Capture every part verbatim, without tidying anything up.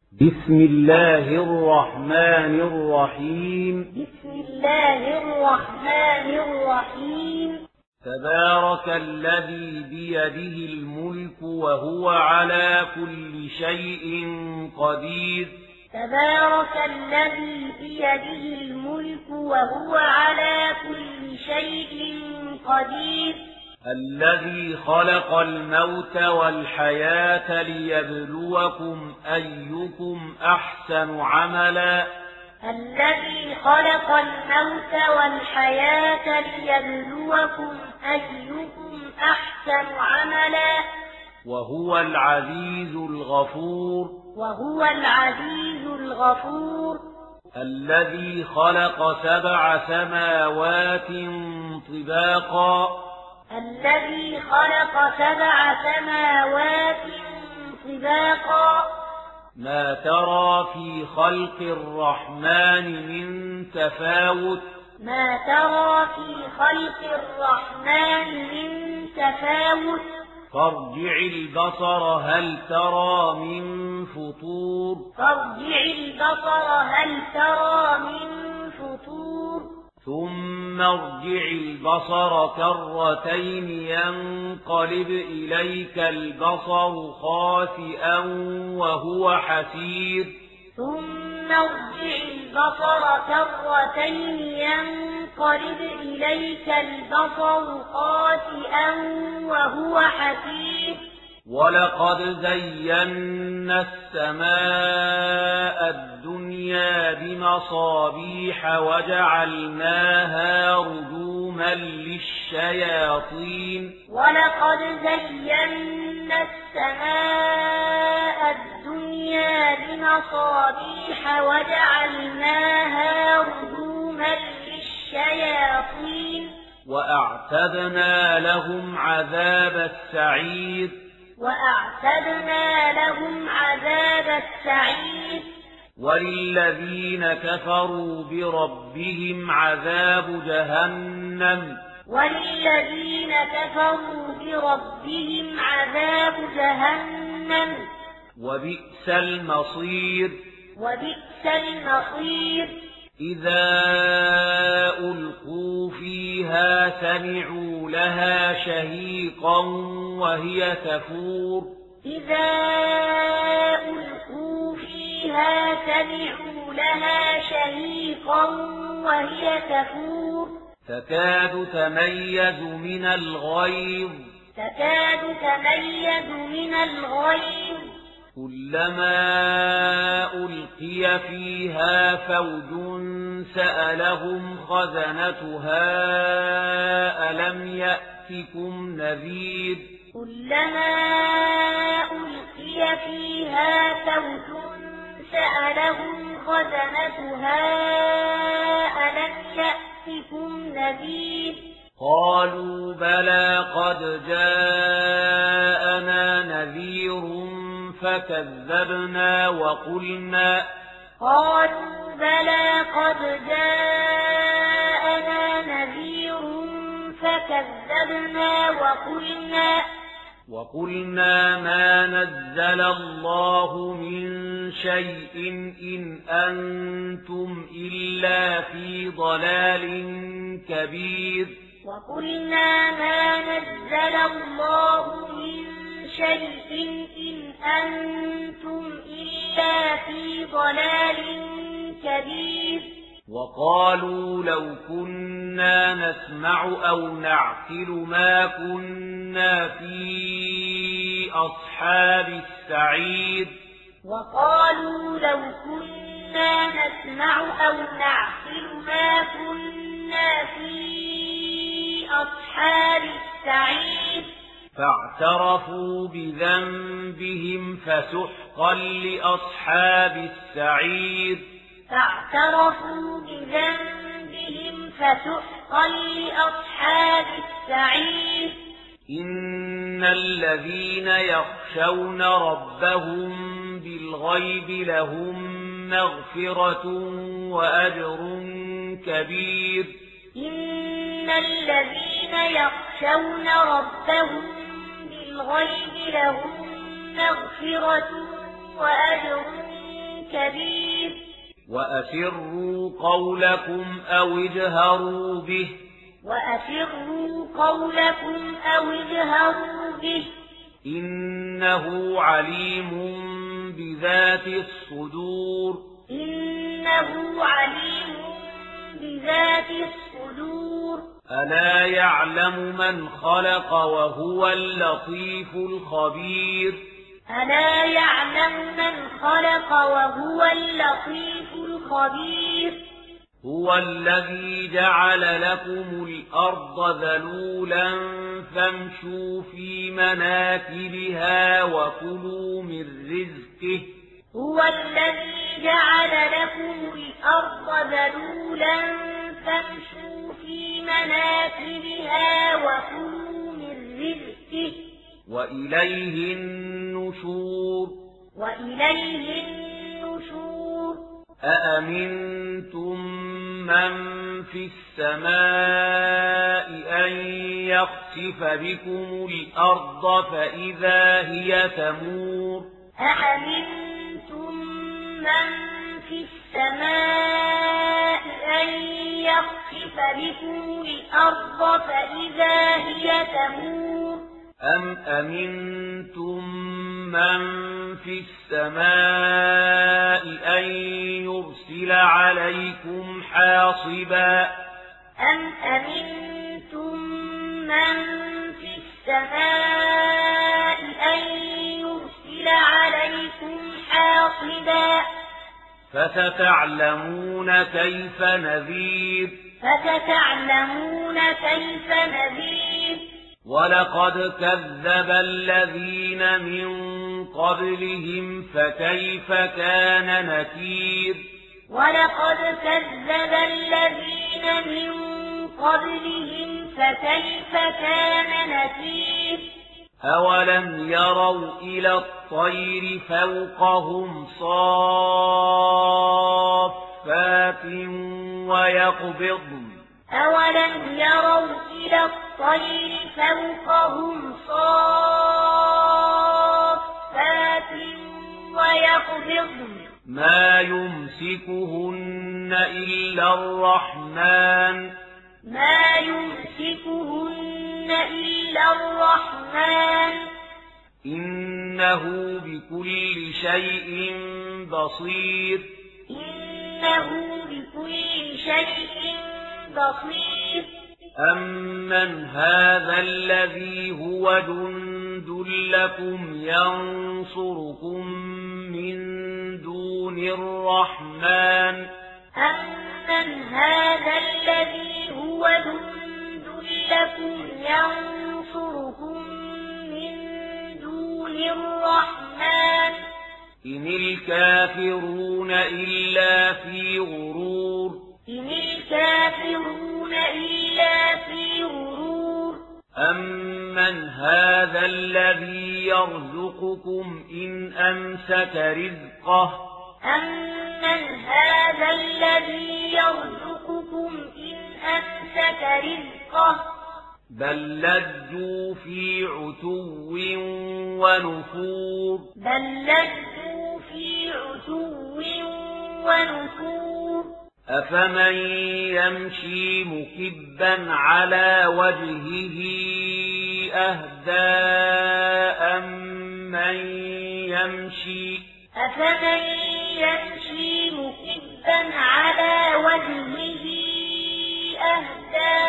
بسم الله الرحمن الرحيم بسم الله الرحمن الرحيم تبارك الذي بيده الملك وهو على كل شيء قدير تبارك الذي بيده الملك وهو على كل شيء قدير الذي خلق الموت والحياة ليبلوكم أيكم أحسن عملا الذي خلق الموت والحياة ليبلوكم أيكم أحسن عملا وهو العزيز الغفور وهو العزيز الغفور الذي خلق سبع سماوات طباقا الذي خلق سبع سماوات طباقا ما ترى في خلق الرحمن من تفاوت ما ترى في خلق الرحمن من تفاوت فارجع البصر هل ترى من فطور فارجع البصر هل ترى من فطور ثم ارجع البصر كرتين ينقلب إليك البصر خاسئا وهو حسير ثم ارجع البصر كرتين ينقلب إليك البصر خاسئا وهو حسير ولقد زينا السماء الدنيا بمصابيح وجعلناها رجوما للشياطين ولقد زينا السماء الدنيا بمصابيح وجعلناها رجوما للشياطين وأعتدنا لهم عذاب السعير وأعتدنا لهم عذاب السعير وللذين كفروا بربهم عذاب جهنم وللذين كفروا بربهم عذاب جهنم وبئس المصير وبئس المصير إذا ألقوا فيها سمعوا لها شهيقا وهي تفور إذا ألقوا فيها سمعوا لها شهيقا وهي تفور تكاد تميز من الغيظ تكاد تميز من الغيظ كلما ألقي فيها فوج سألهم خزنتها ألم يأتكم نذير كلما ألقي فيها فوج سألهم خزنتها ألم يأتكم نذير قالوا بلى قد جاءنا نذير فكذبنا وقلنا قالوا بلى قد جاءنا نذير فكذبنا وقلنا وقلنا ما نزل الله من شيء إن أنتم إلا في ضلال كبير وقلنا ما نزل الله من شيء إن أنتم إلا في ضلال كبير وقالوا لو كنا نسمع أو نعقل ما كنا في أصحاب السعير وقالوا لو كنا نسمع أو نعقل ما كنا في أصحاب السعير فاعترفوا بذنبهم فسحقا لأصحاب السعير فاعترفوا بذنبهم فسحقا لأصحاب السعير إن الذين يخشون ربهم بالغيب لهم مغفرة وأجر كبير إن الذين يخشون ربهم بالغيب لهم مغفرة وأجر كبير وأسروا قولكم أو اجهروا به وأسروا قولكم أو اجهروا به إنه عليم بذات الصدور إنه عليم بذات الصدور ألا يعلم من خلق وهو اللطيف الخبير ألا يعلم من خلق وهو اللطيف الخبير هو الذي جعل لكم الأرض ذلولا فامشوا في مناكبها وكلوا من رزقه هو الذي جعل لكم الأرض ذلولا فامشوا في مناكبها وكلوا من رزقه وإليه النشور وإليه النشور أأمنتم من في السماء أن يخسف بكم الأرض فإذا هي تمور أأمنتم من في السماء أن يخسف بكم الأرض فإذا هي تمور أم أمنتم من في السماء أن يرسل عليكم حاصبا أم أمنتم من في السماء أن يرسل عليكم حاصبا فستعلمون كيف نذير فستعلمون كيف نذير ولقد كذب الذين من قبلهم فكيف كان نكير ولقد كذب الذين من قبلهم فكيف كان نكير أولم يروا إلى الطير فوقهم صافات ويقبضن أولم يروا إلى الطير فوقهم صافات ويقبضن ما يمسكهن إلا الرحمن ما يمسكهن إلا الرحمن إنه بكل شيء بصير إنه بكل شيء بصير أمن هذا الذي هو جند لكم ينصركم من دون الرحمن أمن هذا الذي هو جند لكم ينصركم من دون الرحمن إن الكافرون إلا في غرور إن الكافرون إلا في غرور أمن هذا الذي يرزقكم إن أمسك رزقه أمن هذا الذي يرزقكم إن أمسك رزقه بل لجوا في عتو ونفور بل لجوا في عتو ونفور أفمن يمشي مكبا على وجهه أهدى أمن يمشي أفمن يمشي مكبا على وجهه أهدى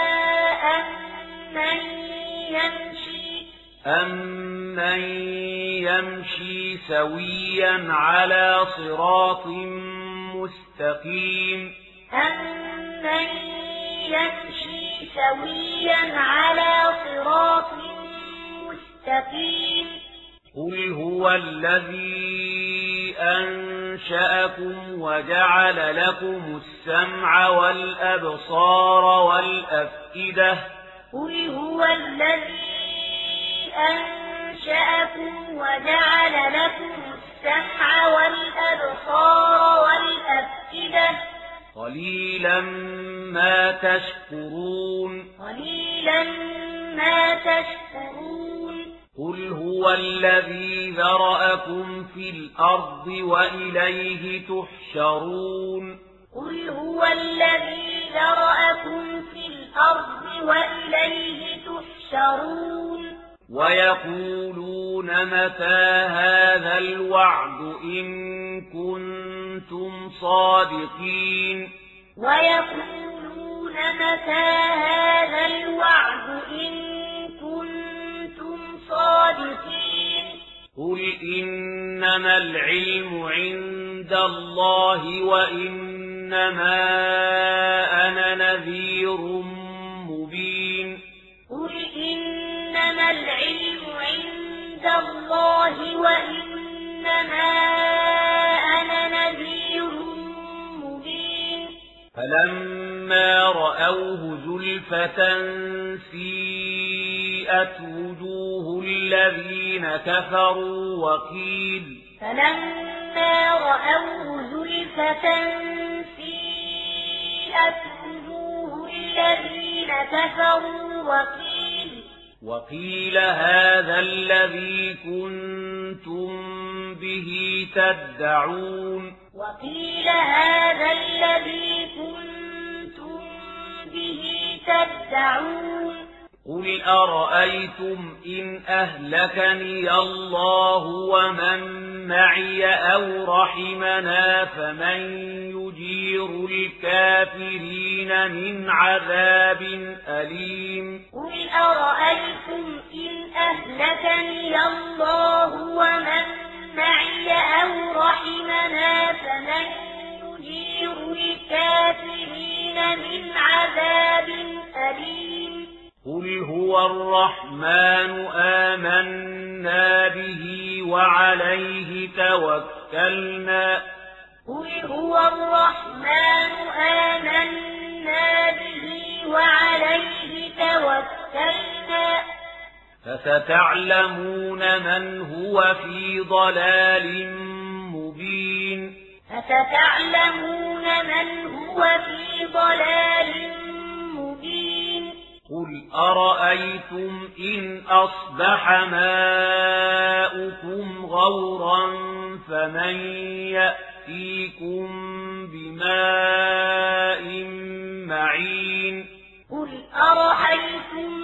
أمن يمشي أمن يمشي سويا على صراط مستقيم أمن يمشي سويا على صراط مستقيم قل هو الذي أنشأكم وجعل لكم السمع والأبصار والأفئدة قل هو الذي أنشأكم وجعل لكم السمع والأبصار والأفئدة قليلا ما تشكرون قليلا ما تشكرون قل هو الذي ذرأكم في الأرض وإليه تحشرون قل هو الذي ذرأكم في الأرض وإليه تحشرون ويقولون متى هذا الوعد إن كنتم صادقين ويقولون متى هذا الوعد إن كنتم صادقين قل إنما العلم عند الله وإنما أنا نذير مبين قل إنما العلم عند الله وإنما أنا نذير مبين فلما رأوه زلفة سيئت وجوه الذين كفروا وقيل فلما رأوه زلفة سيئت وجوه الذين كفروا وقيل وقيل هذا الذي كنتم به تدعون وقيل هذا الذي كنتم به تدعون قل أرأيتم إن أهلكني الله ومن معي أو رحمنا فمن يجير الكافرين من عذاب أليم قل أرأيتم إن أهلكني الله ومن معي أو رحمنا فمن يجير الكافرين من عذاب أليم قل هو الرحمن آمنا به وعليه توكلنا قل هو الرحمن آمنا به وعليه توكلنا فستعلمون من هو في ضلال مبين فستعلمون من هو في ضلال مبين قل أرأيتم إن أصبح ماؤكم غورا فمن يأتيكم بماء معين قل أرأيتم